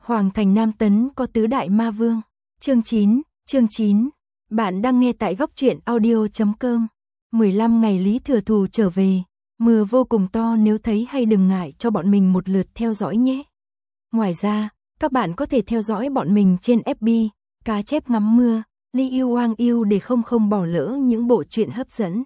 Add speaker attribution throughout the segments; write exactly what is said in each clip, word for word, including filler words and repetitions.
Speaker 1: Hoàng thành Nam Tấn có tứ đại ma vương. Chương chín, chương chín. Bạn đang nghe tại góc truyện audio chấm com. mười lăm ngày Lý Thừa Thù trở về, mưa vô cùng to, nếu thấy hay đừng ngại cho bọn mình một lượt theo dõi nhé. Ngoài ra, các bạn có thể theo dõi bọn mình trên ép bê, Cá Chép Ngắm Mưa, Li Yêu Hoang Yêu để không không bỏ lỡ những bộ truyện hấp dẫn.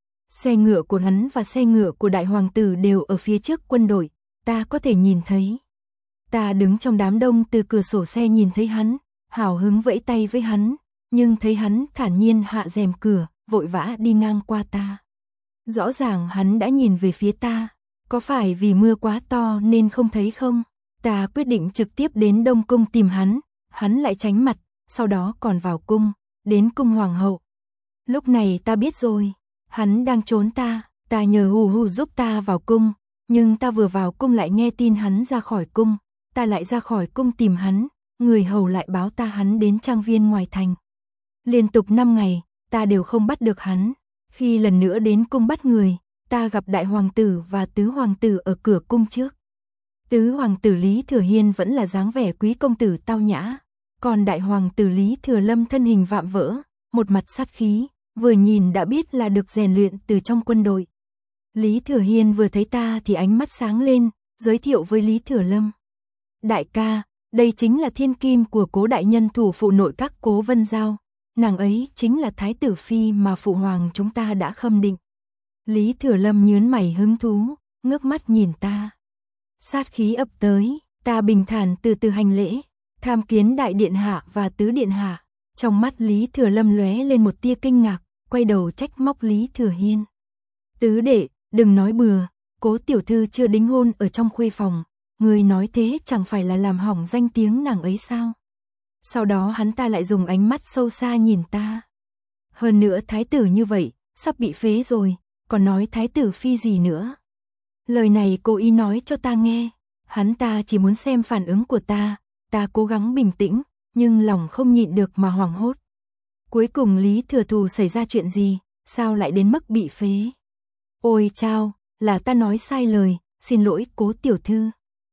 Speaker 1: Xe ngựa của hắn và xe ngựa của đại hoàng tử đều ở phía trước quân đội, ta có thể nhìn thấy. Ta đứng trong đám đông từ cửa sổ xe nhìn thấy hắn, hào hứng vẫy tay với hắn, nhưng thấy hắn thản nhiên hạ rèm cửa, vội vã đi ngang qua ta. Rõ ràng hắn đã nhìn về phía ta, có phải vì mưa quá to nên không thấy không? Ta quyết định trực tiếp đến Đông Cung tìm hắn, hắn lại tránh mặt, sau đó còn vào cung, đến cung hoàng hậu. Lúc này ta biết rồi, hắn đang trốn ta, ta nhờ hù hù giúp ta vào cung, nhưng ta vừa vào cung lại nghe tin hắn ra khỏi cung, ta lại ra khỏi cung tìm hắn, người hầu lại báo ta hắn đến trang viên ngoài thành. Liên tục năm ngày, ta đều không bắt được hắn. Khi lần nữa đến cung bắt người, ta gặp đại hoàng tử và tứ hoàng tử ở cửa cung trước. Tứ hoàng tử Lý Thừa Hiên vẫn là dáng vẻ quý công tử tao nhã, còn đại hoàng tử Lý Thừa Lâm thân hình vạm vỡ, một mặt sát khí, vừa nhìn đã biết là được rèn luyện từ trong quân đội. Lý Thừa Hiên vừa thấy ta thì ánh mắt sáng lên, giới thiệu với Lý Thừa Lâm. Đại ca, đây chính là thiên kim của Cố đại nhân thủ phụ nội các Cố Vân Giao, nàng ấy chính là thái tử phi mà phụ hoàng chúng ta đã khâm định. Lý Thừa Lâm nhướng mày hứng thú, ngước mắt nhìn ta. Sát khí ập tới, ta bình thản từ từ hành lễ, tham kiến đại điện hạ và tứ điện hạ. Trong mắt Lý Thừa Lâm lóe lên một tia kinh ngạc, quay đầu trách móc Lý Thừa Hiên. Tứ đệ, đừng nói bừa, Cố tiểu thư chưa đính hôn ở trong khuê phòng, người nói thế chẳng phải là làm hỏng danh tiếng nàng ấy sao? Sau đó hắn ta lại dùng ánh mắt sâu xa nhìn ta. Hơn nữa thái tử như vậy, sắp bị phế rồi, còn nói thái tử phi gì nữa? Lời này cố ý nói cho ta nghe, hắn ta chỉ muốn xem phản ứng của ta, ta cố gắng bình tĩnh, nhưng lòng không nhịn được mà hoảng hốt. Cuối cùng Lý Thừa Thù xảy ra chuyện gì, sao lại đến mức bị phế? Ôi chao, là ta nói sai lời, xin lỗi Cố tiểu thư.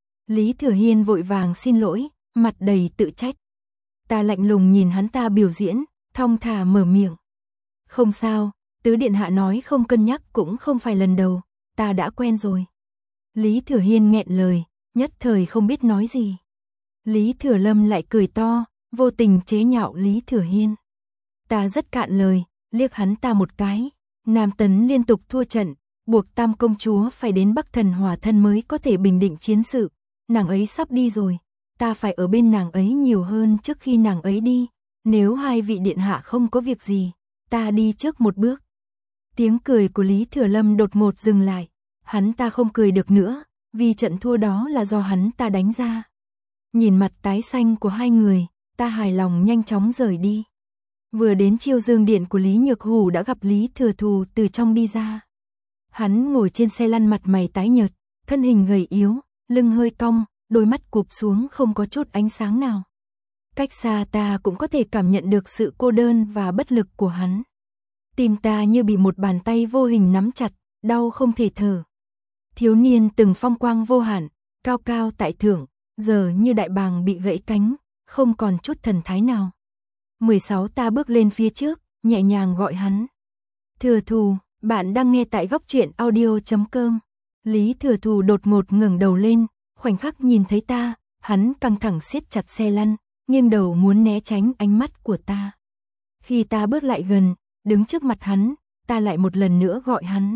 Speaker 1: Lý Thừa Hiên vội vàng xin lỗi, mặt đầy tự trách. Ta lạnh lùng nhìn hắn ta biểu diễn, thong thả mở miệng. Không sao, tứ điện hạ nói không cân nhắc cũng không phải lần đầu, ta đã quen rồi. Lý Thừa Hiên nghẹn lời, nhất thời không biết nói gì. Lý Thừa Lâm lại cười to, vô tình chế nhạo Lý Thừa Hiên. Ta rất cạn lời, liếc hắn ta một cái. Nam Tấn liên tục thua trận, buộc Tam công chúa phải đến Bắc Thần Hòa Thân mới có thể bình định chiến sự. Nàng ấy sắp đi rồi, ta phải ở bên nàng ấy nhiều hơn trước khi nàng ấy đi. Nếu hai vị điện hạ không có việc gì, ta đi trước một bước. Tiếng cười của Lý Thừa Lâm đột ngột dừng lại. Hắn ta không cười được nữa, vì trận thua đó là do hắn ta đánh ra. Nhìn mặt tái xanh của hai người, ta hài lòng nhanh chóng rời đi. Vừa đến Chiêu Dương điện của Lý Nhược Hủ đã gặp Lý Thừa Thù từ trong đi ra. Hắn ngồi trên xe lăn, mặt mày tái nhợt, thân hình gầy yếu, lưng hơi cong, đôi mắt cụp xuống không có chút ánh sáng nào. Cách xa ta cũng có thể cảm nhận được sự cô đơn và bất lực của hắn. Tim ta như bị một bàn tay vô hình nắm chặt, đau không thể thở. Thiếu niên từng phong quang vô hạn, cao cao tại thượng, giờ như đại bàng bị gãy cánh, không còn chút thần thái nào. mười sáu Ta bước lên phía trước, nhẹ nhàng gọi hắn. Thừa Thù, bạn đang nghe tại góc truyện audio chấm com. Lý Thừa Thù đột ngột ngẩng đầu lên, khoảnh khắc nhìn thấy ta, hắn căng thẳng siết chặt xe lăn, nghiêng đầu muốn né tránh ánh mắt của ta. Khi ta bước lại gần, đứng trước mặt hắn, ta lại một lần nữa gọi hắn.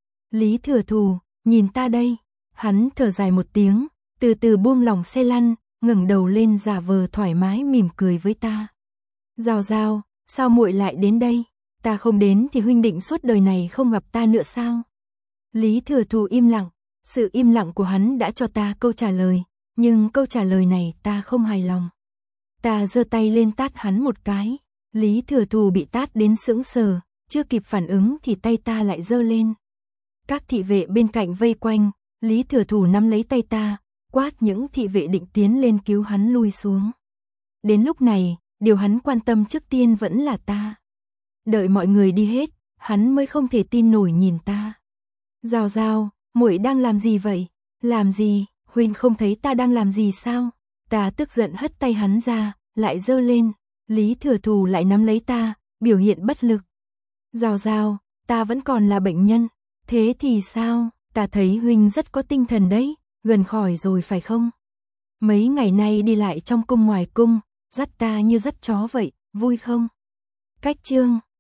Speaker 1: Lý Thừa Thù, nhìn ta đây. Hắn thở dài một tiếng, từ từ buông lỏng xe lăn, ngẩng đầu lên giả vờ thoải mái mỉm cười với ta. Giao Giao, sao muội lại đến đây? Ta không đến thì huynh định suốt đời này không gặp ta nữa sao? Lý Thừa Thù im lặng, sự im lặng của hắn đã cho ta câu trả lời, nhưng câu trả lời này ta không hài lòng. Ta giơ tay lên tát hắn một cái, Lý Thừa Thù bị tát đến sững sờ, chưa kịp phản ứng thì tay ta lại giơ lên. Các thị vệ bên cạnh vây quanh, Lý Thừa Thù nắm lấy tay ta, quát những thị vệ định tiến lên cứu hắn lui xuống. Đến lúc này, điều hắn quan tâm trước tiên vẫn là ta. Đợi mọi người đi hết, hắn mới không thể tin nổi nhìn ta. Giao Giao, muội đang làm gì vậy? Làm gì? Huynh không thấy ta đang làm gì sao? Ta tức giận hất tay hắn ra, lại giơ lên, Lý Thừa Thù lại nắm lấy ta, biểu hiện bất lực. Giao Giao, ta vẫn còn là bệnh nhân, thế thì sao, ta thấy huynh rất có tinh thần đấy, gần khỏi rồi phải không? Mấy ngày nay đi lại trong cung ngoài cung, dắt ta như dắt chó vậy, vui không? Cách chương